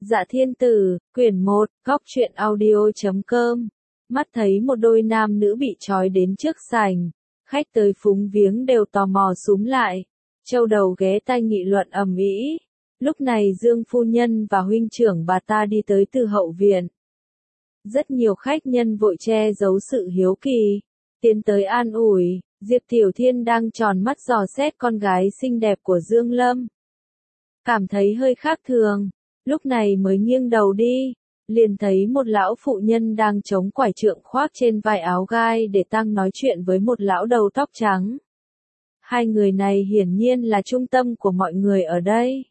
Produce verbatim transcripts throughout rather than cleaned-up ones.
Dạ Thiên Tử, quyển một, góc truyện audio chấm com. Mắt thấy một đôi nam nữ bị trói đến trước sảnh, khách tới phúng viếng đều tò mò súm lại, châu đầu ghé tai nghị luận ầm ĩ. Lúc này Dương phu nhân và huynh trưởng bà ta đi tới từ hậu viện. Rất nhiều khách nhân vội che giấu sự hiếu kỳ, tiến tới an ủi. Diệp Tiểu Thiên đang tròn mắt dò xét con gái xinh đẹp của Dương Lâm. Cảm thấy hơi khác thường, lúc này mới nghiêng đầu đi, liền thấy một lão phụ nhân đang chống quải trượng khoác trên vai áo gai để tăng nói chuyện với một lão đầu tóc trắng. Hai người này hiển nhiên là trung tâm của mọi người ở đây.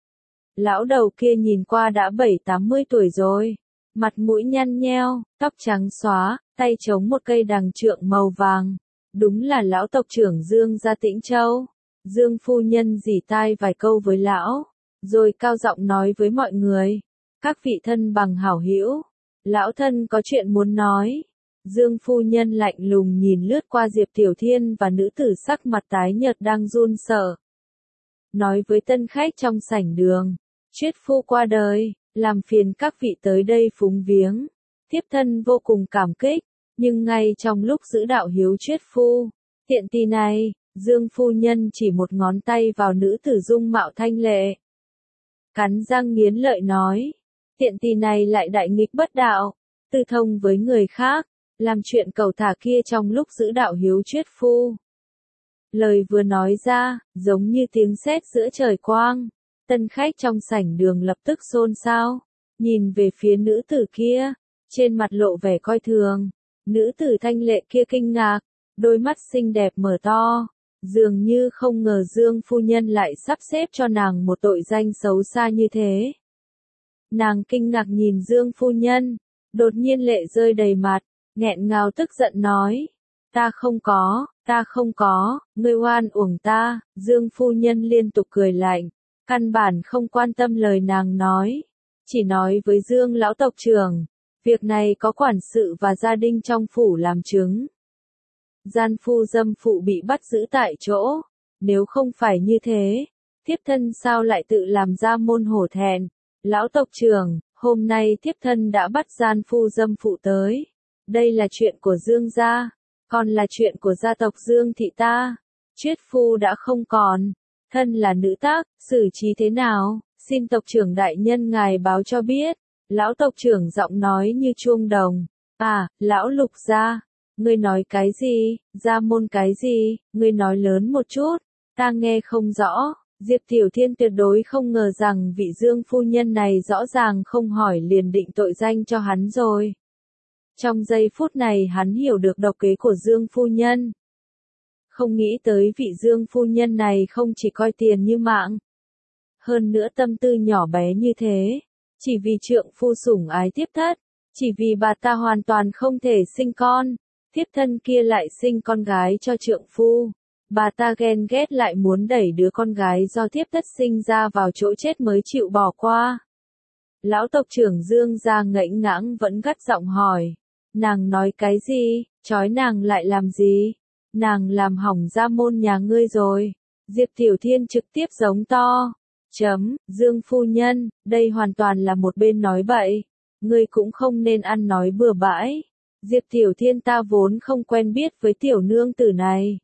Lão đầu kia nhìn qua đã bảy tám mươi tuổi rồi, mặt mũi nhăn nheo, tóc trắng xóa, tay chống một cây đằng trượng màu vàng. Đúng là lão tộc trưởng Dương gia Tĩnh Châu. Dương phu nhân rỉ tai vài câu với lão, rồi cao giọng nói với mọi người. Các vị thân bằng hảo hữu, lão thân có chuyện muốn nói. Dương phu nhân lạnh lùng nhìn lướt qua Diệp Tiểu Thiên và nữ tử sắc mặt tái nhợt đang run sợ. Nói với tân khách trong sảnh đường, triết phu qua đời, làm phiền các vị tới đây phúng viếng. Thiếp thân vô cùng cảm kích. Nhưng ngay trong lúc giữ đạo hiếu triết phu, tiện tì này, Dương phu nhân chỉ một ngón tay vào nữ tử dung mạo thanh lệ. Cắn răng nghiến lợi nói, tiện tì này lại đại nghịch bất đạo, tư thông với người khác, làm chuyện cầu thả kia trong lúc giữ đạo hiếu triết phu. Lời vừa nói ra, giống như tiếng sét giữa trời quang, tân khách trong sảnh đường lập tức xôn xao, nhìn về phía nữ tử kia, trên mặt lộ vẻ coi thường. Nữ tử thanh lệ kia kinh ngạc, đôi mắt xinh đẹp mở to, dường như không ngờ Dương phu nhân lại sắp xếp cho nàng một tội danh xấu xa như thế. Nàng kinh ngạc nhìn Dương phu nhân, đột nhiên lệ rơi đầy mặt, nghẹn ngào tức giận nói, ta không có, ta không có, ngươi oan uổng ta. Dương phu nhân liên tục cười lạnh, căn bản không quan tâm lời nàng nói, chỉ nói với Dương lão tộc trưởng. Việc này có quản sự và gia đình trong phủ làm chứng. Gian phu dâm phụ bị bắt giữ tại chỗ. Nếu không phải như thế, thiếp thân sao lại tự làm ra môn hổ thẹn. Lão tộc trưởng, hôm nay thiếp thân đã bắt gian phu dâm phụ tới. Đây là chuyện của Dương gia, còn là chuyện của gia tộc Dương thị ta. Triết phu đã không còn, thân là nữ tác, xử trí thế nào, xin tộc trưởng đại nhân ngài báo cho biết. Lão tộc trưởng giọng nói như chuông đồng. À, lão Lục gia, ngươi nói cái gì, gia môn cái gì, ngươi nói lớn một chút, ta nghe không rõ. Diệp Tiểu Thiên tuyệt đối không ngờ rằng vị Dương phu nhân này rõ ràng không hỏi liền định tội danh cho hắn rồi. Trong giây phút này hắn hiểu được độc kế của Dương phu nhân. Không nghĩ tới vị Dương phu nhân này không chỉ coi tiền như mạng. Hơn nữa tâm tư nhỏ bé như thế. Chỉ vì trượng phu sủng ái thiếp thất, chỉ vì bà ta hoàn toàn không thể sinh con, thiếp thân kia lại sinh con gái cho trượng phu. Bà ta ghen ghét lại muốn đẩy đứa con gái do thiếp thất sinh ra vào chỗ chết mới chịu bỏ qua. Lão tộc trưởng Dương gia ngẫnh ngãng vẫn gắt giọng hỏi, nàng nói cái gì, trói nàng lại làm gì, nàng làm hỏng gia môn nhà ngươi rồi. Diệp Tiểu Thiên trực tiếp giống to. Chấm, Dương phu nhân, đây hoàn toàn là một bên nói bậy. Ngươi cũng không nên ăn nói bừa bãi. Diệp Tiểu Thiên ta vốn không quen biết với tiểu nương tử này.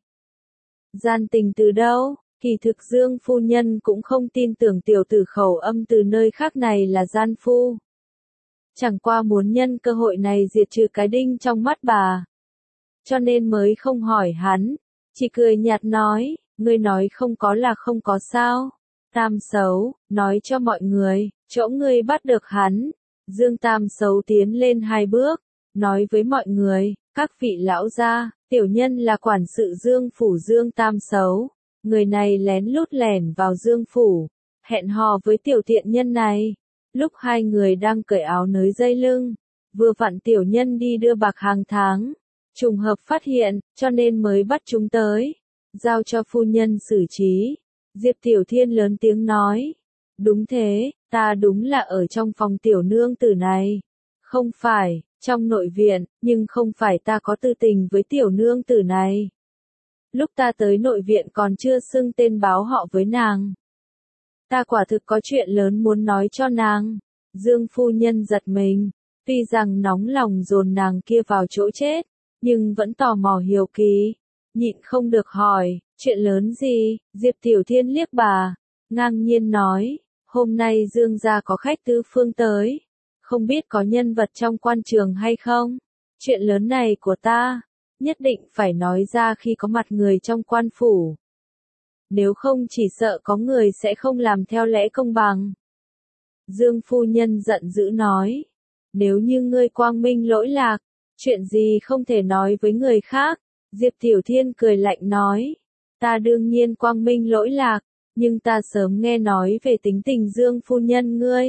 Gian tình từ đâu? Kỳ thực Dương phu nhân cũng không tin tưởng tiểu tử khẩu âm từ nơi khác này là gian phu. Chẳng qua muốn nhân cơ hội này diệt trừ cái đinh trong mắt bà. Cho nên mới không hỏi hắn, chỉ cười nhạt nói, ngươi nói không có là không có sao. Tam Xấu, nói cho mọi người, chỗ ngươi bắt được hắn. Dương Tam Xấu tiến lên hai bước, nói với mọi người, các vị lão gia, tiểu nhân là quản sự Dương phủ Dương Tam Xấu. Người này lén lút lẻn vào Dương phủ, hẹn hò với tiểu tiện nhân này. Lúc hai người đang cởi áo nới dây lưng, vừa vặn tiểu nhân đi đưa bạc hàng tháng. Trùng hợp phát hiện, cho nên mới bắt chúng tới, giao cho phu nhân xử trí. Diệp Tiểu Thiên lớn tiếng nói, đúng thế, ta đúng là ở trong phòng tiểu nương tử này. Không phải, trong nội viện, nhưng không phải ta có tư tình với tiểu nương tử này. Lúc ta tới nội viện còn chưa xưng tên báo họ với nàng. Ta quả thực có chuyện lớn muốn nói cho nàng. Dương phu nhân giật mình, tuy rằng nóng lòng dồn nàng kia vào chỗ chết, nhưng vẫn tò mò hiếu kỳ, nhịn không được hỏi, chuyện lớn gì? Diệp Tiểu Thiên liếc bà, ngang nhiên nói, hôm nay Dương gia có khách tứ phương tới, không biết có nhân vật trong quan trường hay không? Chuyện lớn này của ta, nhất định phải nói ra khi có mặt người trong quan phủ. Nếu không chỉ sợ có người sẽ không làm theo lẽ công bằng. Dương phu nhân giận dữ nói, nếu như ngươi quang minh lỗi lạc, chuyện gì không thể nói với người khác? Diệp Tiểu Thiên cười lạnh nói, ta đương nhiên quang minh lỗi lạc, nhưng ta sớm nghe nói về tính tình Dương phu nhân ngươi.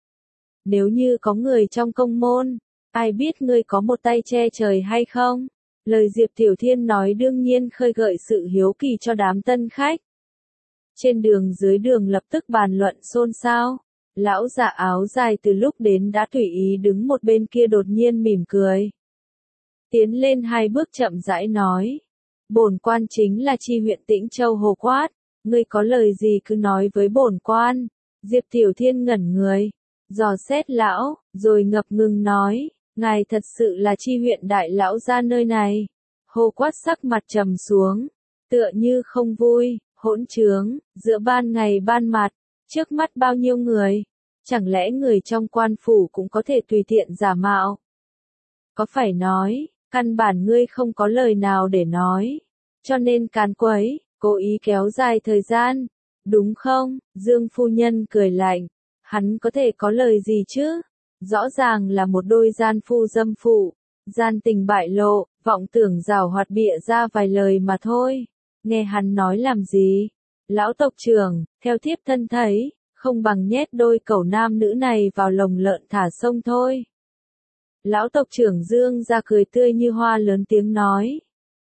Nếu như có người trong công môn, ai biết ngươi có một tay che trời hay không? Lời Diệp Tiểu Thiên nói đương nhiên khơi gợi sự hiếu kỳ cho đám tân khách. Trên đường dưới đường lập tức bàn luận xôn xao. Lão già áo dài từ lúc đến đã tùy ý đứng một bên kia đột nhiên mỉm cười. Tiến lên hai bước chậm rãi nói. Bổn quan chính là chi huyện Tĩnh Châu Hồ Quát. Ngươi có lời gì cứ nói với bổn quan. Diệp Tiểu Thiên ngẩn người. Dò xét lão, rồi ngập ngừng nói. Ngài thật sự là chi huyện đại lão gia nơi này. Hồ Quát sắc mặt trầm xuống. Tựa như không vui, hỗn trướng, giữa ban ngày ban mặt. Trước mắt bao nhiêu người? Chẳng lẽ người trong quan phủ cũng có thể tùy tiện giả mạo? Có phải nói, căn bản ngươi không có lời nào để nói, cho nên càn quấy, cố ý kéo dài thời gian, đúng không? Dương phu nhân cười lạnh, hắn có thể có lời gì chứ? Rõ ràng là một đôi gian phu dâm phụ, gian tình bại lộ, vọng tưởng giảo hoạt bịa ra vài lời mà thôi. Nghe hắn nói làm gì? Lão tộc trưởng, theo thiếp thân thấy, không bằng nhét đôi cẩu nam nữ này vào lồng lợn thả sông thôi. Lão tộc trưởng Dương ra cười tươi như hoa lớn tiếng nói.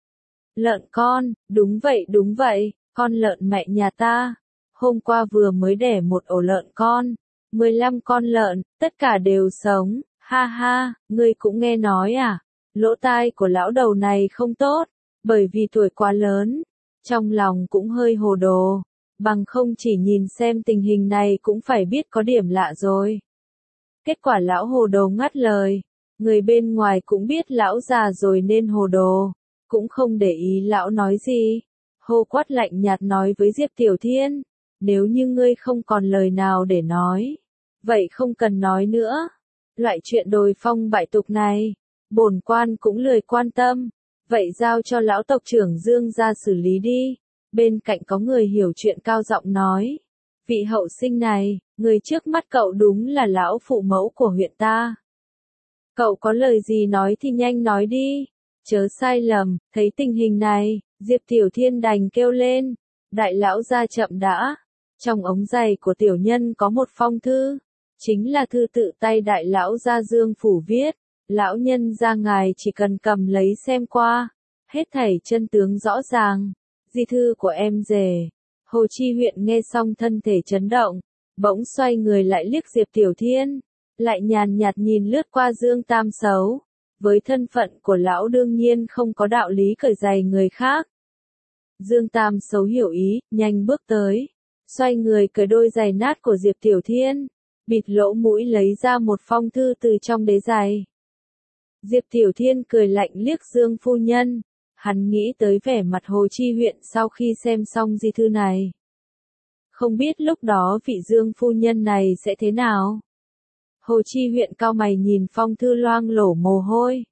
Lợn con, đúng vậy đúng vậy, con lợn mẹ nhà ta. Hôm qua vừa mới đẻ một ổ lợn con, mười lăm con lợn, tất cả đều sống, ha ha, ngươi cũng nghe nói à, lỗ tai của lão đầu này không tốt, bởi vì tuổi quá lớn, trong lòng cũng hơi hồ đồ. Bằng không chỉ nhìn xem tình hình này cũng phải biết có điểm lạ rồi. Kết quả lão hồ đồ ngắt lời. Người bên ngoài cũng biết lão già rồi nên hồ đồ. Cũng không để ý lão nói gì. Hồ Quát lạnh nhạt nói với Diệp Tiểu Thiên. Nếu như ngươi không còn lời nào để nói. Vậy không cần nói nữa. Loại chuyện đồi phong bại tục này. Bổn quan cũng lười quan tâm. Vậy giao cho lão tộc trưởng Dương ra xử lý đi. Bên cạnh có người hiểu chuyện cao giọng nói. Vị hậu sinh này, người trước mắt cậu đúng là lão phụ mẫu của huyện ta. Cậu có lời gì nói thì nhanh nói đi. Chớ sai lầm, thấy tình hình này, Diệp Tiểu Thiên đành kêu lên. Đại lão ra chậm đã. Trong ống giày của tiểu nhân có một phong thư. Chính là thư tự tay đại lão gia Dương phủ viết. Lão nhân ra ngài chỉ cần cầm lấy xem qua. Hết thảy chân tướng rõ ràng. Di thư của em rể. Hồ Chi huyện nghe xong thân thể chấn động, bỗng xoay người lại liếc Diệp Tiểu Thiên, lại nhàn nhạt nhìn lướt qua Dương Tam Sấu. Với thân phận của lão đương nhiên không có đạo lý cởi giày người khác. Dương Tam Sấu hiểu ý, nhanh bước tới, xoay người cởi đôi giày nát của Diệp Tiểu Thiên, bịt lỗ mũi lấy ra một phong thư từ trong đế giày. Diệp Tiểu Thiên cười lạnh liếc Dương phu nhân. Hắn nghĩ tới vẻ mặt Hồ Chi huyện sau khi xem xong di thư này. Không biết lúc đó vị Dương phu nhân này sẽ thế nào? Hồ Chi huyện cao mày nhìn phong thư loang lổ mồ hôi.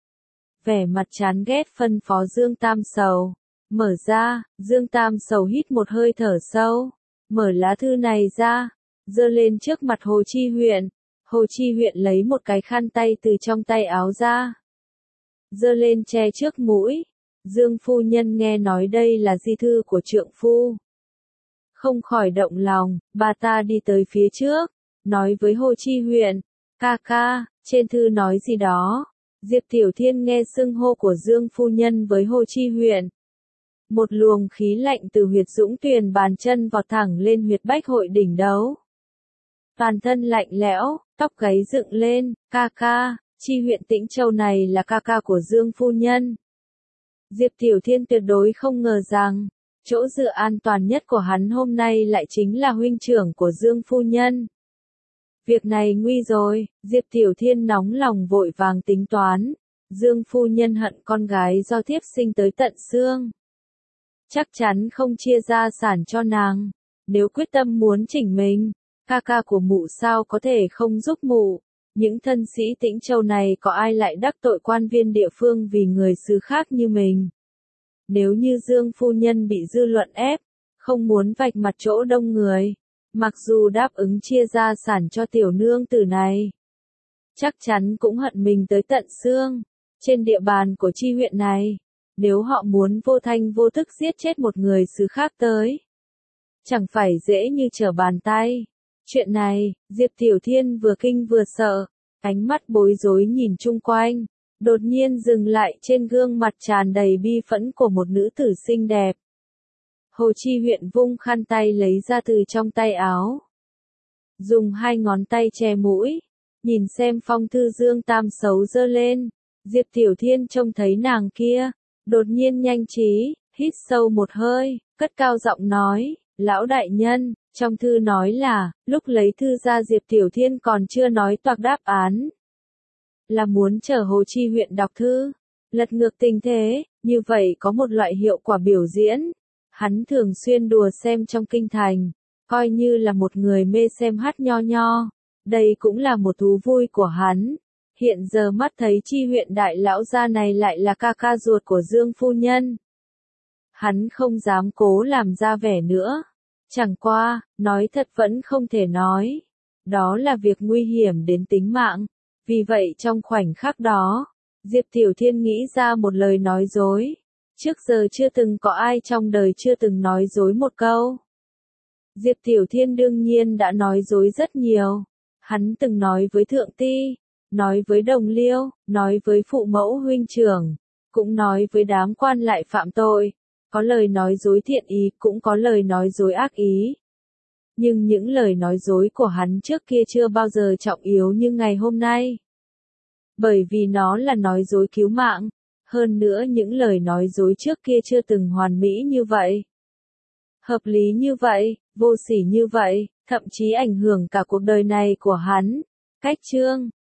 Vẻ mặt chán ghét phân phó Dương Tam Sầu. Mở ra, Dương Tam Sầu hít một hơi thở sâu. Mở lá thư này ra, giơ lên trước mặt Hồ Chi huyện. Hồ Chi huyện lấy một cái khăn tay từ trong tay áo ra. Giơ lên che trước mũi. Dương phu nhân nghe nói đây là di thư của trượng phu. Không khỏi động lòng, bà ta đi tới phía trước, nói với Hồ Chi huyện, ca ca, trên thư nói gì đó. Diệp Tiểu Thiên nghe xưng hô của Dương phu nhân với Hồ Chi huyện. Một luồng khí lạnh từ huyệt dũng tuyền bàn chân vọt thẳng lên huyệt bách hội đỉnh đấu. Toàn thân lạnh lẽo, tóc gáy dựng lên, ca ca, Chi huyện Tĩnh Châu này là ca ca của Dương phu nhân. Diệp Tiểu Thiên tuyệt đối không ngờ rằng, chỗ dựa an toàn nhất của hắn hôm nay lại chính là huynh trưởng của Dương phu nhân. Việc này nguy rồi, Diệp Tiểu Thiên nóng lòng vội vàng tính toán. Dương phu nhân hận con gái do thiếp sinh tới tận xương. Chắc chắn không chia gia sản cho nàng. Nếu quyết tâm muốn chỉnh mình, ca ca của mụ sao có thể không giúp mụ. Những thân sĩ Tĩnh Châu này có ai lại đắc tội quan viên địa phương vì người xứ khác như mình. Nếu như Dương phu nhân bị dư luận ép, không muốn vạch mặt chỗ đông người, mặc dù đáp ứng chia gia sản cho tiểu nương tử này, chắc chắn cũng hận mình tới tận xương. Trên địa bàn của chi huyện này, nếu họ muốn vô thanh vô thức giết chết một người xứ khác tới, chẳng phải dễ như trở bàn tay. Chuyện này, Diệp Tiểu Thiên vừa kinh vừa sợ, ánh mắt bối rối nhìn chung quanh, đột nhiên dừng lại trên gương mặt tràn đầy bi phẫn của một nữ tử xinh đẹp. Hồ Chi Huyện vung khăn tay lấy ra từ trong tay áo, dùng hai ngón tay che mũi, nhìn xem phong thư Dương Tam xấu dơ lên. Diệp Tiểu Thiên trông thấy nàng kia, đột nhiên nhanh trí, hít sâu một hơi, cất cao giọng nói, lão đại nhân, trong thư nói là, lúc lấy thư ra Diệp Tiểu Thiên còn chưa nói toạc đáp án. Là muốn chờ Hồ Chi Huyện đọc thư, lật ngược tình thế, như vậy có một loại hiệu quả biểu diễn. Hắn thường xuyên đùa xem trong kinh thành, coi như là một người mê xem hát nho nho, đây cũng là một thú vui của hắn. Hiện giờ mắt thấy Chi Huyện đại lão gia này lại là ca ca ruột của Dương phu nhân. Hắn không dám cố làm ra vẻ nữa. Chẳng qua, nói thật vẫn không thể nói. Đó là việc nguy hiểm đến tính mạng. Vì vậy trong khoảnh khắc đó, Diệp Tiểu Thiên nghĩ ra một lời nói dối. Trước giờ chưa từng có ai trong đời chưa từng nói dối một câu. Diệp Tiểu Thiên đương nhiên đã nói dối rất nhiều. Hắn từng nói với Thượng Ti, nói với Đồng Liêu, nói với phụ mẫu huynh trưởng, cũng nói với đám quan lại phạm tội. Có lời nói dối thiện ý, cũng có lời nói dối ác ý. Nhưng những lời nói dối của hắn trước kia chưa bao giờ trọng yếu như ngày hôm nay. Bởi vì nó là nói dối cứu mạng. Hơn nữa những lời nói dối trước kia chưa từng hoàn mỹ như vậy. Hợp lý như vậy, vô sỉ như vậy, thậm chí ảnh hưởng cả cuộc đời này của hắn. Cách chương